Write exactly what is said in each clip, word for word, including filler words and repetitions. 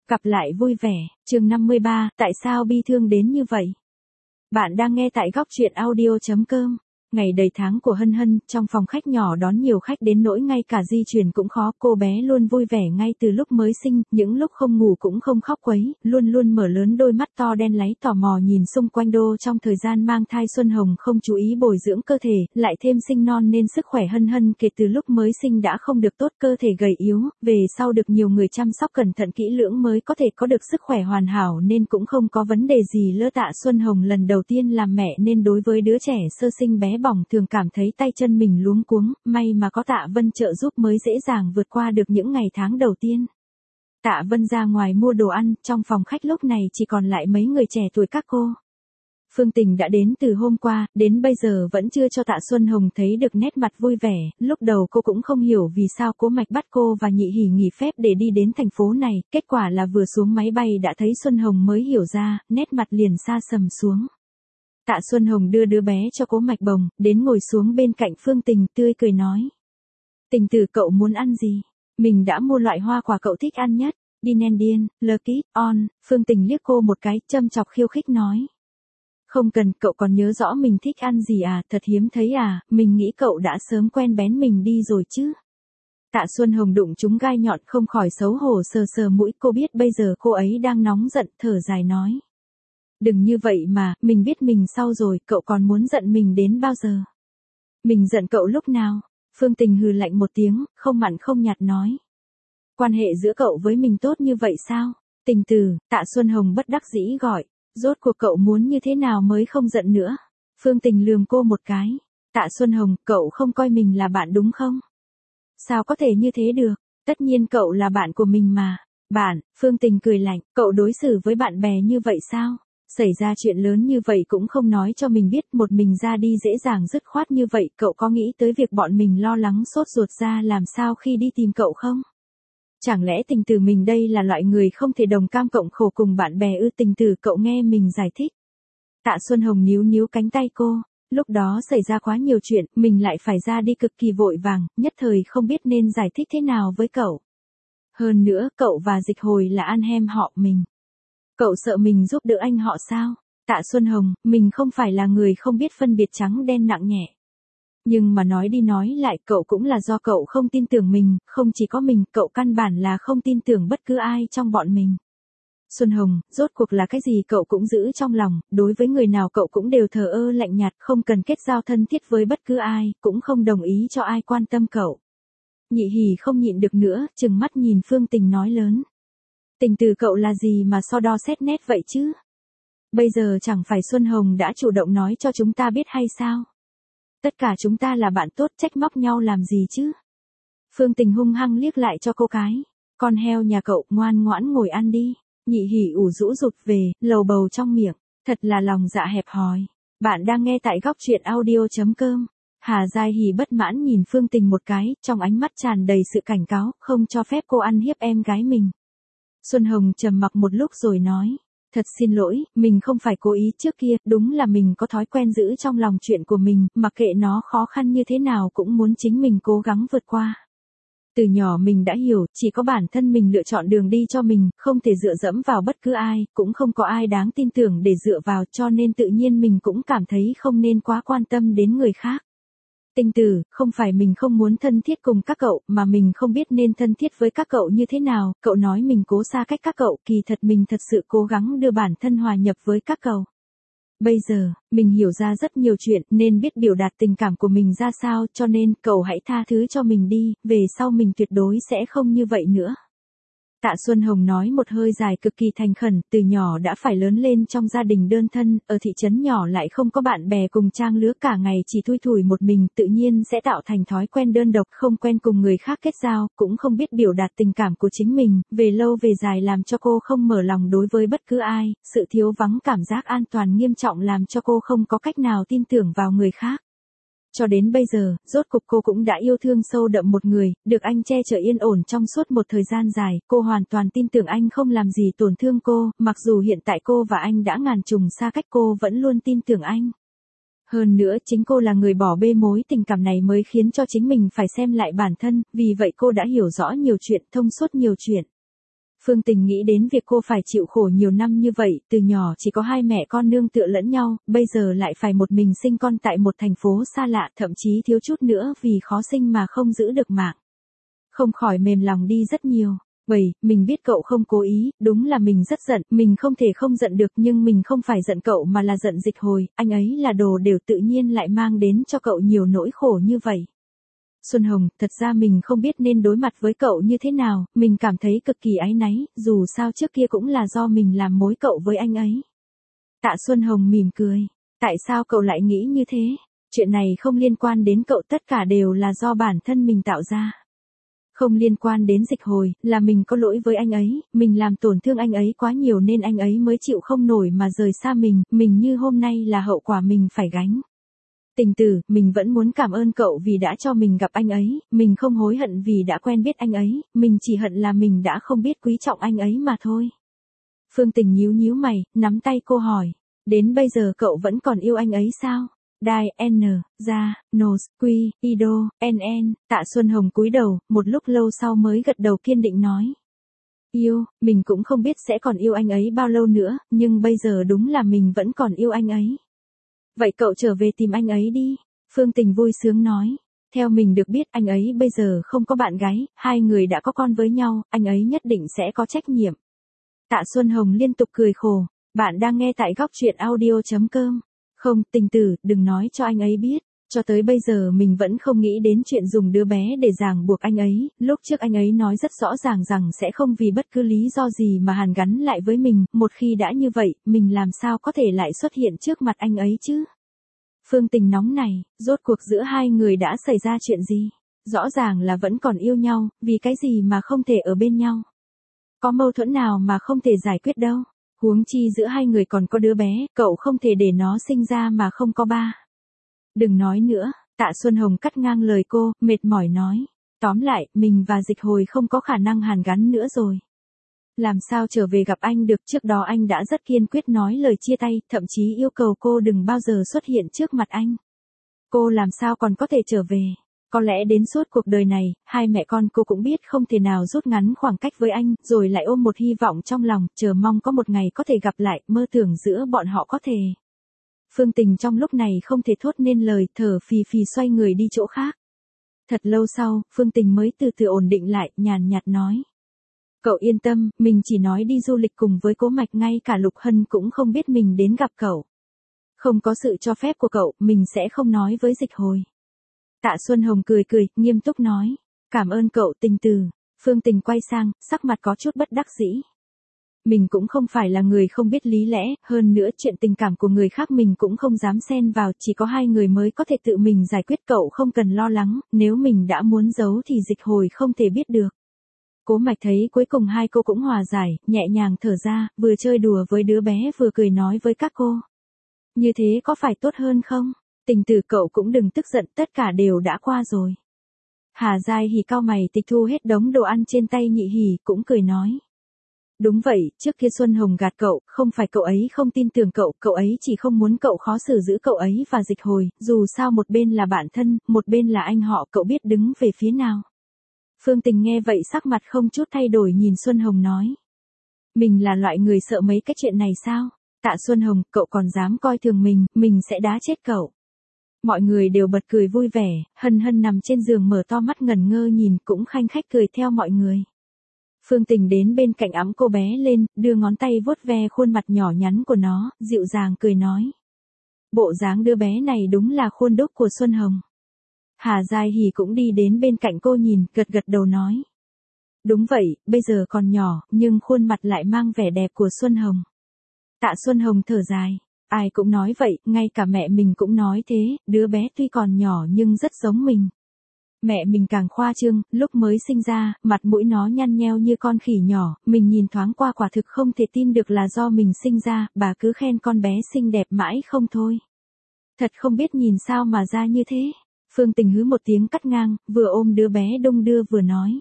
Gặp lại vui vẻ, chương năm mươi ba, tại sao bi thương đến như vậy? Bạn đang nghe tại góc truyện audio chấm com. Ngày đầy tháng của Hân Hân, trong phòng khách nhỏ đón nhiều khách đến nỗi ngay cả di chuyển cũng khó, cô bé luôn vui vẻ ngay từ lúc mới sinh, những lúc không ngủ cũng không khóc quấy, luôn luôn mở lớn đôi mắt to đen láy tò mò nhìn xung quanh đô. Trong thời gian mang thai Xuân Hồng không chú ý bồi dưỡng cơ thể, lại thêm sinh non nên sức khỏe Hân Hân kể từ lúc mới sinh đã không được tốt, cơ thể gầy yếu, về sau được nhiều người chăm sóc cẩn thận kỹ lưỡng mới có thể có được sức khỏe hoàn hảo nên cũng không có vấn đề gì lỡ. Tạ Xuân Hồng lần đầu tiên làm mẹ nên đối với đứa trẻ sơ sinh bé bỏng thường cảm thấy tay chân mình luống cuống, may mà có Tạ Vân trợ giúp mới dễ dàng vượt qua được những ngày tháng đầu tiên. Tạ Vân ra ngoài mua đồ ăn, trong phòng khách lúc này chỉ còn lại mấy người trẻ tuổi các cô. Phương Tình đã đến từ hôm qua, đến bây giờ vẫn chưa cho Tạ Xuân Hồng thấy được nét mặt vui vẻ, lúc đầu cô cũng không hiểu vì sao Cố Mạch bắt cô và Nhị Hỉ nghỉ phép để đi đến thành phố này, kết quả là vừa xuống máy bay đã thấy Xuân Hồng mới hiểu ra, nét mặt liền xa sầm xuống. Tạ Xuân Hồng đưa đứa bé cho Cố Mạch bồng, đến ngồi xuống bên cạnh Phương Tình tươi cười nói. Tình Tử, cậu muốn ăn gì? Mình đã mua loại hoa quả cậu thích ăn nhất, Dinendian, Lucky, On. Phương Tình liếc cô một cái, châm chọc khiêu khích nói. Không cần, cậu còn nhớ rõ mình thích ăn gì à, thật hiếm thấy à, mình nghĩ cậu đã sớm quen bén mình đi rồi chứ. Tạ Xuân Hồng đụng trúng gai nhọn không khỏi xấu hổ sờ sờ mũi, cô biết bây giờ cô ấy đang nóng giận, thở dài nói. Đừng như vậy mà, mình biết mình sau rồi, cậu còn muốn giận mình đến bao giờ? Mình giận cậu lúc nào? Phương Tình hừ lạnh một tiếng, không mặn không nhạt nói. Quan hệ giữa cậu với mình tốt như vậy sao? Tình Tử, Tạ Xuân Hồng bất đắc dĩ gọi. Rốt cuộc cậu muốn như thế nào mới không giận nữa? Phương Tình lườm cô một cái. Tạ Xuân Hồng, cậu không coi mình là bạn đúng không? Sao có thể như thế được? Tất nhiên cậu là bạn của mình mà. Bạn, Phương Tình cười lạnh, cậu đối xử với bạn bè như vậy sao? Xảy ra chuyện lớn như vậy cũng không nói cho mình biết, một mình ra đi dễ dàng dứt khoát như vậy, cậu có nghĩ tới việc bọn mình lo lắng sốt ruột ra làm sao khi đi tìm cậu không? Chẳng lẽ Tình Tử mình đây là loại người không thể đồng cam cộng khổ cùng bạn bè ư? Tình Tử, cậu nghe mình giải thích. Tạ Xuân Hồng níu níu cánh tay cô, lúc đó xảy ra quá nhiều chuyện, mình lại phải ra đi cực kỳ vội vàng, nhất thời không biết nên giải thích thế nào với cậu. Hơn nữa, cậu và Dịch Hồi là anh em họ mình. Cậu sợ mình giúp đỡ anh họ sao? Tạ Xuân Hồng, mình không phải là người không biết phân biệt trắng đen nặng nhẹ. Nhưng mà nói đi nói lại, cậu cũng là do cậu không tin tưởng mình, không chỉ có mình, cậu căn bản là không tin tưởng bất cứ ai trong bọn mình. Xuân Hồng, rốt cuộc là cái gì cậu cũng giữ trong lòng, đối với người nào cậu cũng đều thờ ơ lạnh nhạt, không cần kết giao thân thiết với bất cứ ai, cũng không đồng ý cho ai quan tâm cậu. Nhị Hỉ không nhịn được nữa, trừng mắt nhìn Phương Tình nói lớn. Tình Tử, cậu là gì mà so đo xét nét vậy chứ? Bây giờ chẳng phải Xuân Hồng đã chủ động nói cho chúng ta biết hay sao? Tất cả chúng ta là bạn tốt, trách móc nhau làm gì chứ? Phương Tình hung hăng liếc lại cho cô cái. Con heo nhà cậu, ngoan ngoãn ngồi ăn đi. Nhị Hỉ ủ rũ rụt về, lầu bầu trong miệng. Thật là lòng dạ hẹp hòi. Bạn đang nghe tại góc truyện audio chấm com. Hà Giai Hỉ bất mãn nhìn Phương Tình một cái, trong ánh mắt tràn đầy sự cảnh cáo, không cho phép cô ăn hiếp em gái mình. Xuân Hồng trầm mặc một lúc rồi nói. Thật xin lỗi, mình không phải cố ý, trước kia, đúng là mình có thói quen giữ trong lòng chuyện của mình, mặc kệ nó khó khăn như thế nào cũng muốn chính mình cố gắng vượt qua. Từ nhỏ mình đã hiểu, chỉ có bản thân mình lựa chọn đường đi cho mình, không thể dựa dẫm vào bất cứ ai, cũng không có ai đáng tin tưởng để dựa vào, cho nên tự nhiên mình cũng cảm thấy không nên quá quan tâm đến người khác. Tình Tử, không phải mình không muốn thân thiết cùng các cậu, mà mình không biết nên thân thiết với các cậu như thế nào, cậu nói mình cố xa cách các cậu, kỳ thật mình thật sự cố gắng đưa bản thân hòa nhập với các cậu. Bây giờ, mình hiểu ra rất nhiều chuyện, nên biết biểu đạt tình cảm của mình ra sao, cho nên, cậu hãy tha thứ cho mình đi, về sau mình tuyệt đối sẽ không như vậy nữa. Tạ Xuân Hồng nói một hơi dài cực kỳ thành khẩn, từ nhỏ đã phải lớn lên trong gia đình đơn thân, ở thị trấn nhỏ lại không có bạn bè cùng trang lứa, cả ngày chỉ thui thủi một mình, tự nhiên sẽ tạo thành thói quen đơn độc, không quen cùng người khác kết giao, cũng không biết biểu đạt tình cảm của chính mình, về lâu về dài làm cho cô không mở lòng đối với bất cứ ai, sự thiếu vắng cảm giác an toàn nghiêm trọng làm cho cô không có cách nào tin tưởng vào người khác. Cho đến bây giờ, rốt cục cô cũng đã yêu thương sâu đậm một người, được anh che chở yên ổn trong suốt một thời gian dài, cô hoàn toàn tin tưởng anh không làm gì tổn thương cô, mặc dù hiện tại cô và anh đã ngàn trùng xa cách, cô vẫn luôn tin tưởng anh. Hơn nữa chính cô là người bỏ bê mối tình cảm này mới khiến cho chính mình phải xem lại bản thân, vì vậy cô đã hiểu rõ nhiều chuyện, thông suốt nhiều chuyện. Phương Tình nghĩ đến việc cô phải chịu khổ nhiều năm như vậy, từ nhỏ chỉ có hai mẹ con nương tựa lẫn nhau, bây giờ lại phải một mình sinh con tại một thành phố xa lạ, thậm chí thiếu chút nữa vì khó sinh mà không giữ được mạng. Không khỏi mềm lòng đi rất nhiều. Vậy, mình biết cậu không cố ý, đúng là mình rất giận, mình không thể không giận được nhưng mình không phải giận cậu mà là giận Dịch Hồi, anh ấy là đồ đều tự nhiên lại mang đến cho cậu nhiều nỗi khổ như vậy. Xuân Hồng, thật ra mình không biết nên đối mặt với cậu như thế nào, mình cảm thấy cực kỳ áy náy, dù sao trước kia cũng là do mình làm mối cậu với anh ấy. Tạ Xuân Hồng mỉm cười, tại sao cậu lại nghĩ như thế? Chuyện này không liên quan đến cậu, tất cả đều là do bản thân mình tạo ra. Không liên quan đến Dịch Hồi, là mình có lỗi với anh ấy, mình làm tổn thương anh ấy quá nhiều nên anh ấy mới chịu không nổi mà rời xa mình, mình như hôm nay là hậu quả mình phải gánh. Tình tử, mình vẫn muốn cảm ơn cậu vì đã cho mình gặp anh ấy, mình không hối hận vì đã quen biết anh ấy, mình chỉ hận là mình đã không biết quý trọng anh ấy mà thôi. Phương Tình nhíu nhíu mày, nắm tay cô hỏi, đến bây giờ cậu vẫn còn yêu anh ấy sao? Đai, N, Ra, Nos, Quy, Ido, N N, Tạ Xuân Hồng cúi đầu, một lúc lâu sau mới gật đầu kiên định nói. Yêu, mình cũng không biết sẽ còn yêu anh ấy bao lâu nữa, nhưng bây giờ đúng là mình vẫn còn yêu anh ấy. Vậy cậu trở về tìm anh ấy đi, Phương Tình vui sướng nói. Theo mình được biết anh ấy bây giờ không có bạn gái, hai người đã có con với nhau, anh ấy nhất định sẽ có trách nhiệm. Tạ Xuân Hồng liên tục cười khổ, bạn đang nghe tại góc truyện audio chấm com. Không, Tình tử, đừng nói cho anh ấy biết. Cho tới bây giờ mình vẫn không nghĩ đến chuyện dùng đứa bé để ràng buộc anh ấy, lúc trước anh ấy nói rất rõ ràng rằng sẽ không vì bất cứ lý do gì mà hàn gắn lại với mình, một khi đã như vậy, mình làm sao có thể lại xuất hiện trước mặt anh ấy chứ? Phương Tình nóng này, rốt cuộc giữa hai người đã xảy ra chuyện gì? Rõ ràng là vẫn còn yêu nhau, vì cái gì mà không thể ở bên nhau? Có mâu thuẫn nào mà không thể giải quyết đâu? Huống chi giữa hai người còn có đứa bé, cậu không thể để nó sinh ra mà không có ba. Đừng nói nữa, Tạ Xuân Hồng cắt ngang lời cô, mệt mỏi nói. Tóm lại, mình và Dịch Hồi không có khả năng hàn gắn nữa rồi. Làm sao trở về gặp anh được, trước đó anh đã rất kiên quyết nói lời chia tay, thậm chí yêu cầu cô đừng bao giờ xuất hiện trước mặt anh. Cô làm sao còn có thể trở về? Có lẽ đến suốt cuộc đời này, hai mẹ con cô cũng biết không thể nào rút ngắn khoảng cách với anh, rồi lại ôm một hy vọng trong lòng, chờ mong có một ngày có thể gặp lại, mơ tưởng giữa bọn họ có thể. Phương Tình trong lúc này không thể thốt nên lời, thở phì phì xoay người đi chỗ khác. Thật lâu sau, Phương Tình mới từ từ ổn định lại, nhàn nhạt nói. Cậu yên tâm, mình chỉ nói đi du lịch cùng với Cố Mạch, ngay cả Lục Hân cũng không biết mình đến gặp cậu. Không có sự cho phép của cậu, mình sẽ không nói với Dịch Hồi. Tạ Xuân Hồng cười cười, nghiêm túc nói. Cảm ơn cậu, Tình từ. Phương Tình quay sang, sắc mặt có chút bất đắc dĩ. Mình cũng không phải là người không biết lý lẽ, hơn nữa chuyện tình cảm của người khác mình cũng không dám xen vào, chỉ có hai người mới có thể tự mình giải quyết, cậu không cần lo lắng, nếu mình đã muốn giấu thì Dịch Hồi không thể biết được. Cố Mạch thấy cuối cùng hai cô cũng hòa giải, nhẹ nhàng thở ra, vừa chơi đùa với đứa bé vừa cười nói với các cô. Như thế có phải tốt hơn không? Tình từ, cậu cũng đừng tức giận, tất cả đều đã qua rồi. Hà Giai Hỉ cau mày tịch thu hết đống đồ ăn trên tay Nhị Hỉ, cũng cười nói. Đúng vậy, trước kia Xuân Hồng gạt cậu, không phải cậu ấy không tin tưởng cậu, cậu ấy chỉ không muốn cậu khó xử giữ cậu ấy và Dịch Hồi, dù sao một bên là bạn thân, một bên là anh họ, cậu biết đứng về phía nào. Phương Tình nghe vậy sắc mặt không chút thay đổi nhìn Xuân Hồng nói. Mình là loại người sợ mấy cái chuyện này sao? Tạ Xuân Hồng, cậu còn dám coi thường mình, mình sẽ đá chết cậu. Mọi người đều bật cười vui vẻ, Hân Hân nằm trên giường mở to mắt ngẩn ngơ nhìn, cũng khanh khách cười theo mọi người. Phương Tình đến bên cạnh ẵm cô bé lên, đưa ngón tay vuốt ve khuôn mặt nhỏ nhắn của nó, dịu dàng cười nói. Bộ dáng đứa bé này đúng là khuôn đúc của Xuân Hồng. Hà Giai Hỉ cũng đi đến bên cạnh cô nhìn, gật gật đầu nói. Đúng vậy, bây giờ còn nhỏ, nhưng khuôn mặt lại mang vẻ đẹp của Xuân Hồng. Tạ Xuân Hồng thở dài. Ai cũng nói vậy, ngay cả mẹ mình cũng nói thế, đứa bé tuy còn nhỏ nhưng rất giống mình. Mẹ mình càng khoa trương, lúc mới sinh ra, mặt mũi nó nhăn nheo như con khỉ nhỏ, mình nhìn thoáng qua quả thực không thể tin được là do mình sinh ra, bà cứ khen con bé xinh đẹp mãi không thôi. Thật không biết nhìn sao mà ra như thế. Phương Tình hứ một tiếng cắt ngang, vừa ôm đứa bé đung đưa vừa nói.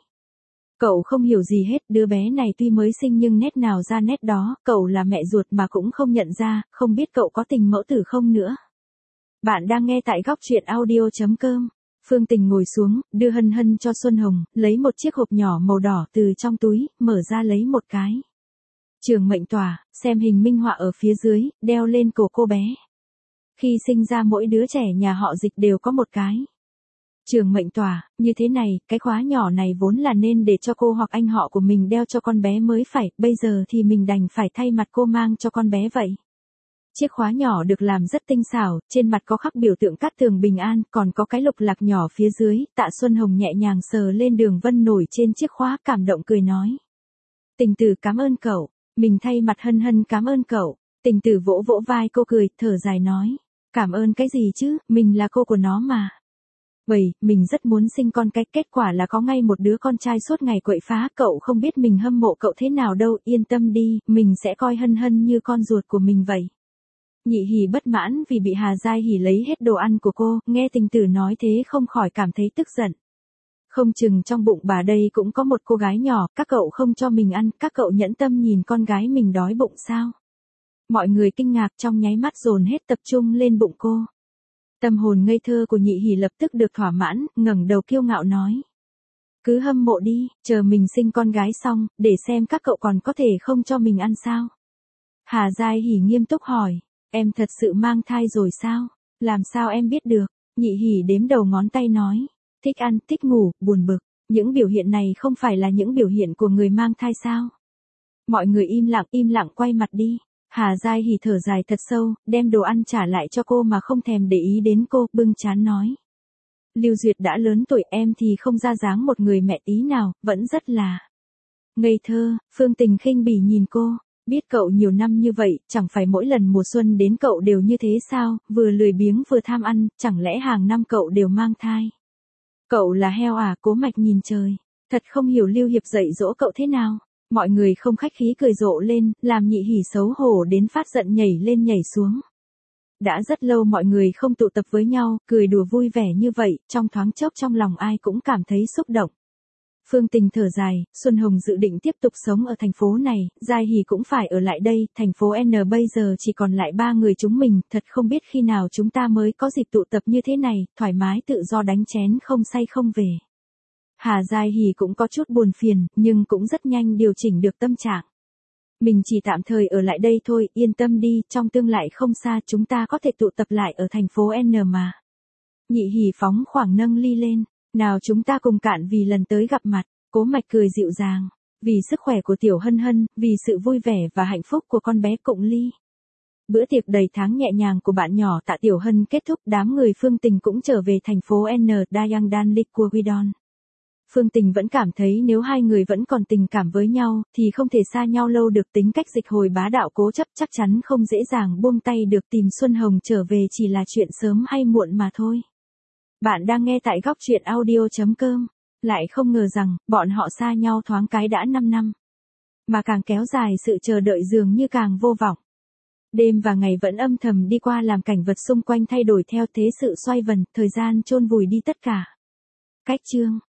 Cậu không hiểu gì hết, đứa bé này tuy mới sinh nhưng nét nào ra nét đó, cậu là mẹ ruột mà cũng không nhận ra, không biết cậu có tình mẫu tử không nữa. Bạn đang nghe tại góc truyện audio chấm com. Phương Tình ngồi xuống, đưa Hân Hân cho Xuân Hồng, lấy một chiếc hộp nhỏ màu đỏ từ trong túi, mở ra lấy một cái. Trường mệnh tỏa, xem hình minh họa ở phía dưới, đeo lên cổ cô bé. Khi sinh ra mỗi đứa trẻ nhà họ Dịch đều có một cái. Trường mệnh tỏa, như thế này, cái khóa nhỏ này vốn là nên để cho cô hoặc anh họ của mình đeo cho con bé mới phải, bây giờ thì mình đành phải thay mặt cô mang cho con bé vậy. Chiếc khóa nhỏ được làm rất tinh xảo, trên mặt có khắc biểu tượng cát tường bình an, còn có cái lục lạc nhỏ phía dưới, Tạ Xuân Hồng nhẹ nhàng sờ lên đường vân nổi trên chiếc khóa, cảm động cười nói. Tình Tử cảm ơn cậu, mình thay mặt Hân Hân cảm ơn cậu. Tình Tử vỗ vỗ vai cô cười, thở dài nói. Cảm ơn cái gì chứ, mình là cô của nó mà. Vậy, mình rất muốn sinh con cái, kết quả là có ngay một đứa con trai suốt ngày quậy phá, cậu không biết mình hâm mộ cậu thế nào đâu, yên tâm đi, mình sẽ coi Hân Hân như con ruột của mình vậy. Nhị Hỉ bất mãn vì bị Hà Giai Hỉ lấy hết đồ ăn của cô, nghe Tình Tử nói thế không khỏi cảm thấy tức giận. Không chừng trong bụng bà đây cũng có một cô gái nhỏ, các cậu không cho mình ăn, các cậu nhẫn tâm nhìn con gái mình đói bụng sao? Mọi người kinh ngạc trong nháy mắt dồn hết tập trung lên bụng cô. Tâm hồn ngây thơ của Nhị Hỉ lập tức được thỏa mãn, ngẩng đầu kiêu ngạo nói. Cứ hâm mộ đi, chờ mình sinh con gái xong, để xem các cậu còn có thể không cho mình ăn sao? Hà Giai Hỉ nghiêm túc hỏi. Em thật sự mang thai rồi sao? Làm sao em biết được? Nhị Hỉ đếm đầu ngón tay nói. Thích ăn, thích ngủ, buồn bực. Những biểu hiện này không phải là những biểu hiện của người mang thai sao? Mọi người im lặng, im lặng quay mặt đi. Hà Giai Hỉ thở dài thật sâu, đem đồ ăn trả lại cho cô mà không thèm để ý đến cô, bưng chán nói. Lưu Duyệt đã lớn tuổi, em thì không ra dáng một người mẹ tí nào, vẫn rất là ngây thơ. Phương Tình khinh bỉ nhìn cô. Biết cậu nhiều năm như vậy, chẳng phải mỗi lần mùa xuân đến cậu đều như thế sao, vừa lười biếng vừa tham ăn, chẳng lẽ hàng năm cậu đều mang thai. Cậu là heo à? Cố Mạch nhìn trời. Thật không hiểu Lưu Hiệp dạy dỗ cậu thế nào. Mọi người không khách khí cười rộ lên, làm Nhị Hỉ xấu hổ đến phát giận nhảy lên nhảy xuống. Đã rất lâu mọi người không tụ tập với nhau, cười đùa vui vẻ như vậy, trong thoáng chốc trong lòng ai cũng cảm thấy xúc động. Phương Tình thở dài, Xuân Hồng dự định tiếp tục sống ở thành phố này, Giai Hỉ cũng phải ở lại đây, thành phố N bây giờ chỉ còn lại ba người chúng mình, thật không biết khi nào chúng ta mới có dịp tụ tập như thế này, thoải mái tự do đánh chén không say không về. Hà Giai Hỉ cũng có chút buồn phiền, nhưng cũng rất nhanh điều chỉnh được tâm trạng. Mình chỉ tạm thời ở lại đây thôi, yên tâm đi, trong tương lai không xa chúng ta có thể tụ tập lại ở thành phố N mà. Nhị Hỉ phóng khoảng nâng ly lên. Nào chúng ta cùng cạn vì lần tới gặp mặt. Cố Mạch cười dịu dàng. Vì sức khỏe của Tiểu Hân Hân, vì sự vui vẻ và hạnh phúc của con bé Cụng Ly. Bữa tiệc đầy tháng nhẹ nhàng của bạn nhỏ Tạ Tiểu Hân kết thúc, đám người Phương Tình cũng trở về thành phố N Dayang Dan Liquidon. Phương Tình vẫn cảm thấy nếu hai người vẫn còn tình cảm với nhau, thì không thể xa nhau lâu được, tính cách Dịch Hồi bá đạo cố chấp chắc chắn không dễ dàng buông tay được, tìm Xuân Hồng trở về chỉ là chuyện sớm hay muộn mà thôi. Bạn đang nghe tại góc truyện audio chấm com. Lại không ngờ rằng, bọn họ xa nhau thoáng cái đã năm năm. Mà càng kéo dài sự chờ đợi dường như càng vô vọng. Đêm và ngày vẫn âm thầm đi qua làm cảnh vật xung quanh thay đổi theo thế sự xoay vần, thời gian chôn vùi đi tất cả. Cách chương